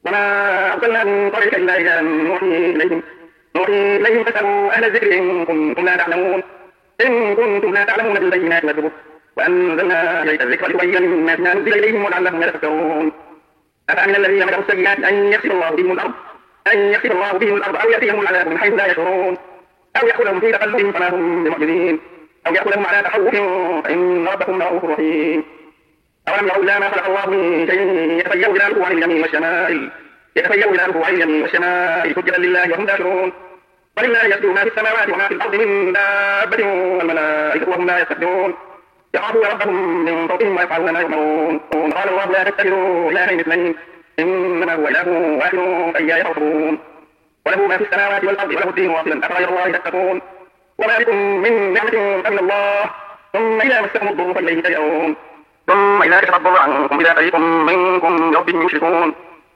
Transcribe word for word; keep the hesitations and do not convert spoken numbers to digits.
وما أرسلنا من قبلك إلا رجالا نوحي إليهم نوحي إليهم فاسألوا أهل الذكر إن كنتم لا تعلمون إن كنتم لا تعلمون بالبينات والزبر وأنزلنا إليك الذكر لتبين للناس ما نزل إليهم ولعلهم يتفكرون أفأمن الذين مكروا السيئات أن يخسف الله بهم الأرض أن يخسف الله بهم الأرض أو يأتيهم العذاب من حيث لا يشعرون أو يأخذهم في تقلبهم فما هم بمعجزين أو يأخذهم على تخوف فإن ربكم لرؤوف رحيم أولم يروا إلى ما خلق الله من شيء يتفيأ ظلاله عن اليمين والشمائل يتفيأ ظلاله عن اليمين والشمائل سجدا لله وهم داخرون ولله يسجد ما في السماوات وما في الأرض من دابة والملائكة وهم لا يستكبرون يخافون ربهم من فوقهم ويفعلون ما يؤمرون قال الله لا تتخذوا إلهين اثنين إنما هو إله واحد فإياي فارهبون وله ما في السماوات والأرض وله الدين واصلا أفغير الله تتقون وما بكم من نعمة فمن الله ثم إذا مسكم الضر فإليه تجأرون ثم إذا كشف الضر عنكم إذا فريق منكم بربهم يشركون